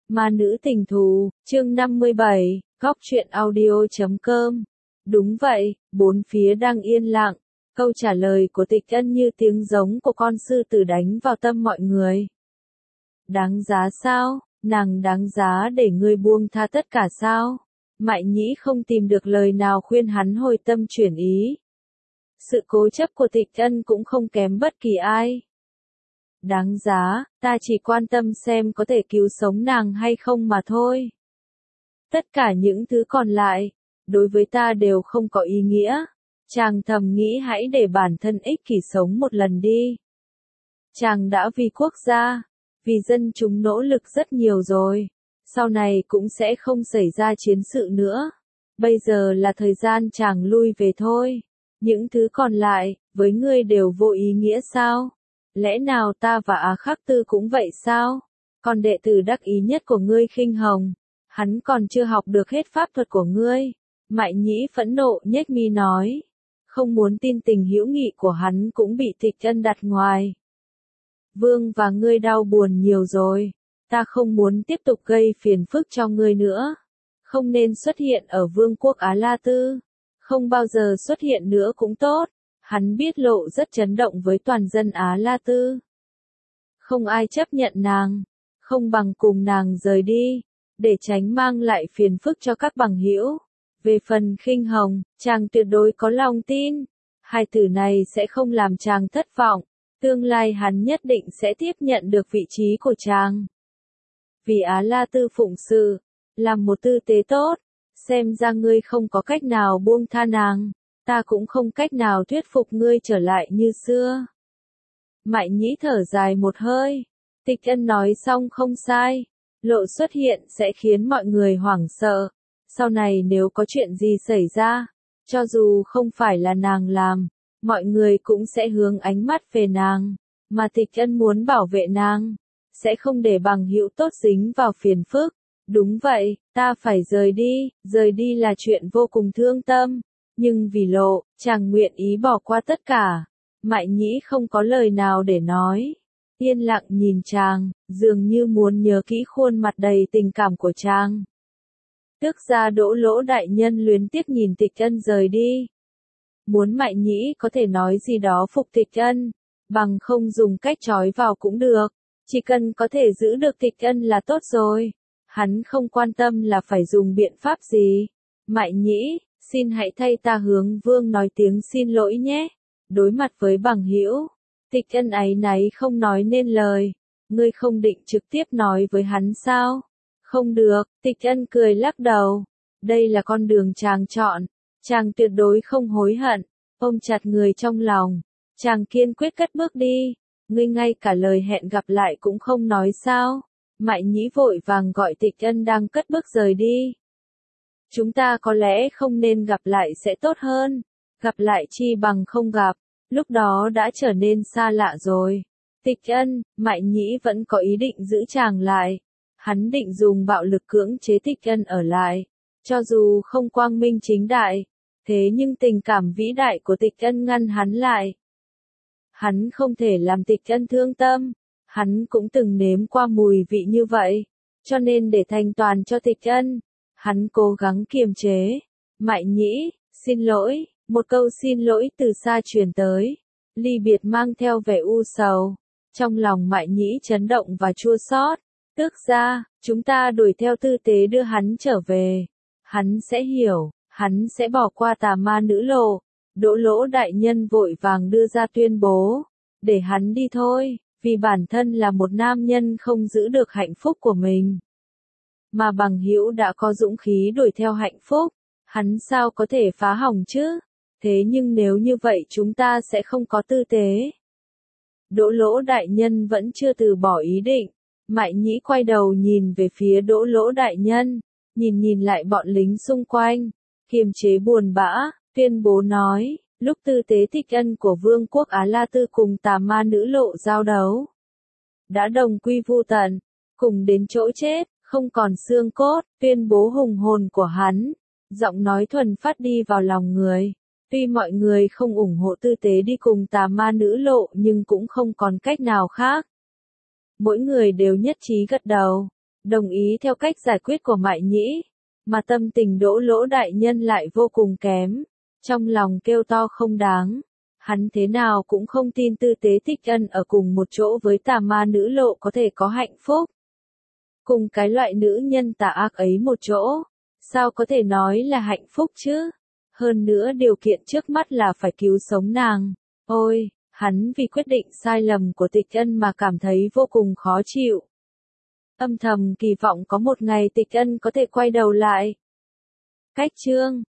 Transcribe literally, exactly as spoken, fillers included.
Ma nữ tình thù, chương năm mươi bảy, góc truyện audio chấm com. Đúng vậy, bốn phía đang yên lặng. Câu trả lời của Tịch Ân như tiếng giống của con sư tử đánh vào tâm mọi người. Đáng giá sao? Nàng đáng giá để ngươi buông tha tất cả sao? Mại Nhĩ không tìm được lời nào khuyên hắn hồi tâm chuyển ý. Sự cố chấp của Tịch Ân cũng không kém bất kỳ ai. Đáng giá, ta chỉ quan tâm xem có thể cứu sống nàng hay không mà thôi. Tất cả những thứ còn lại, đối với ta đều không có ý nghĩa. Chàng thầm nghĩ hãy để bản thân ích kỷ sống một lần đi. Chàng đã vì quốc gia, vì dân chúng nỗ lực rất nhiều rồi. Sau này cũng sẽ không xảy ra chiến sự nữa. Bây giờ là thời gian chàng lui về thôi. Những thứ còn lại, với ngươi đều vô ý nghĩa sao? Lẽ nào ta và Á Khắc Tư cũng vậy sao? Còn đệ tử đắc ý nhất của ngươi Khinh Hồng, hắn còn chưa học được hết pháp thuật của ngươi. Mại Nhĩ phẫn nộ nhếch mi nói, không muốn tin tình hữu nghị của hắn cũng bị Tịch Ân đặt ngoài. Vương và ngươi đau buồn nhiều rồi, ta không muốn tiếp tục gây phiền phức cho ngươi nữa. Không nên xuất hiện ở vương quốc Á La Tư, không bao giờ xuất hiện nữa cũng tốt. Hắn biết lộ rất chấn động với toàn dân Á La Tư. Không ai chấp nhận nàng, không bằng cùng nàng rời đi, để tránh mang lại phiền phức cho các bằng hữu. Về phần Khinh Hồng, chàng tuyệt đối có lòng tin, hai từ này sẽ không làm chàng thất vọng, tương lai hắn nhất định sẽ tiếp nhận được vị trí của chàng. Vì Á La Tư phụng sự, làm một tư tế tốt, xem ra ngươi không có cách nào buông tha nàng. Ta cũng không cách nào thuyết phục ngươi trở lại như xưa. Mại Nhĩ thở dài một hơi. Tịch Ân nói xong không sai. Lộ xuất hiện sẽ khiến mọi người hoảng sợ. Sau này nếu có chuyện gì xảy ra, cho dù không phải là nàng làm, mọi người cũng sẽ hướng ánh mắt về nàng. Mà Tịch Ân muốn bảo vệ nàng, sẽ không để bằng hữu tốt dính vào phiền phức. Đúng vậy, ta phải rời đi. Rời đi là chuyện vô cùng thương tâm. Nhưng vì Lộ, chàng nguyện ý bỏ qua tất cả. Mại Nhĩ không có lời nào để nói. Yên lặng nhìn chàng, dường như muốn nhớ kỹ khuôn mặt đầy tình cảm của chàng. Tức ra Đỗ Lỗ đại nhân luyến tiếc nhìn Tịch Ân rời đi. Muốn Mại Nhĩ có thể nói gì đó phục Tịch Ân, bằng không dùng cách trói vào cũng được. Chỉ cần có thể giữ được Tịch Ân là tốt rồi. Hắn không quan tâm là phải dùng biện pháp gì. Mại Nhĩ, xin hãy thay ta hướng vương nói tiếng xin lỗi nhé. Đối mặt với bằng hữu, Tịch Ân áy náy không nói nên lời. Ngươi không định trực tiếp nói với hắn sao? Không được, Tịch Ân cười lắc đầu. Đây là con đường chàng chọn. Chàng tuyệt đối không hối hận. Ôm chặt người trong lòng. Chàng kiên quyết cất bước đi. Ngươi ngay cả lời hẹn gặp lại cũng không nói sao? Mại Nhĩ vội vàng gọi Tịch Ân đang cất bước rời đi. Chúng ta có lẽ không nên gặp lại sẽ tốt hơn. Gặp lại chi bằng không gặp. Lúc đó đã trở nên xa lạ rồi. Tịch Ân, Mại Nhĩ vẫn có ý định giữ chàng lại. Hắn định dùng bạo lực cưỡng chế Tịch Ân ở lại. Cho dù không quang minh chính đại. Thế nhưng tình cảm vĩ đại của Tịch Ân ngăn hắn lại. Hắn không thể làm Tịch Ân thương tâm. Hắn cũng từng nếm qua mùi vị như vậy. Cho nên để thành toàn cho Tịch Ân, hắn cố gắng kiềm chế. Mại Nhĩ, xin lỗi. Một câu xin lỗi từ xa truyền tới. Ly biệt mang theo vẻ u sầu. Trong lòng Mại Nhĩ chấn động và chua xót. Tức ra, chúng ta đuổi theo tư tế đưa hắn trở về. Hắn sẽ hiểu, hắn sẽ bỏ qua tà ma nữ Lộ. Đỗ Lỗ đại nhân vội vàng đưa ra tuyên bố. Để hắn đi thôi, vì bản thân là một nam nhân không giữ được hạnh phúc của mình. Mà bằng hữu đã có dũng khí đuổi theo hạnh phúc. Hắn sao có thể phá hỏng chứ? Thế nhưng nếu như vậy chúng ta sẽ không có tư tế. Đỗ Lỗ đại nhân vẫn chưa từ bỏ ý định. Mại Nhĩ quay đầu nhìn về phía Đỗ Lỗ đại nhân. Nhìn nhìn lại bọn lính xung quanh. Kiềm chế buồn bã, tuyên bố nói. Lúc tư tế Tịch Ân của vương quốc Á La Tư cùng tà ma nữ Lộ giao đấu. Đã đồng quy vu tận. Cùng đến chỗ chết, không còn xương cốt. Tuyên bố hùng hồn của hắn. Giọng nói thuần phát đi vào lòng người. Tuy mọi người không ủng hộ tư tế đi cùng tà ma nữ Lộ nhưng cũng không còn cách nào khác. Mỗi người đều nhất trí gật đầu. đồng ý theo cách giải quyết của Mại Nhĩ, mà tâm tình Đỗ Lỗ đại nhân lại vô cùng kém, trong lòng kêu to không đáng. Hắn thế nào cũng không tin Tư Tế Tích Ân ở cùng một chỗ với tà ma nữ lộ có thể có hạnh phúc. Cùng cái loại nữ nhân tà ác ấy một chỗ, sao có thể nói là hạnh phúc chứ? Hơn nữa điều kiện trước mắt là phải cứu sống nàng. Ôi, hắn vì quyết định sai lầm của Tịch Ân mà cảm thấy vô cùng khó chịu. Âm thầm kỳ vọng có một ngày Tịch Ân có thể quay đầu lại. Cách chương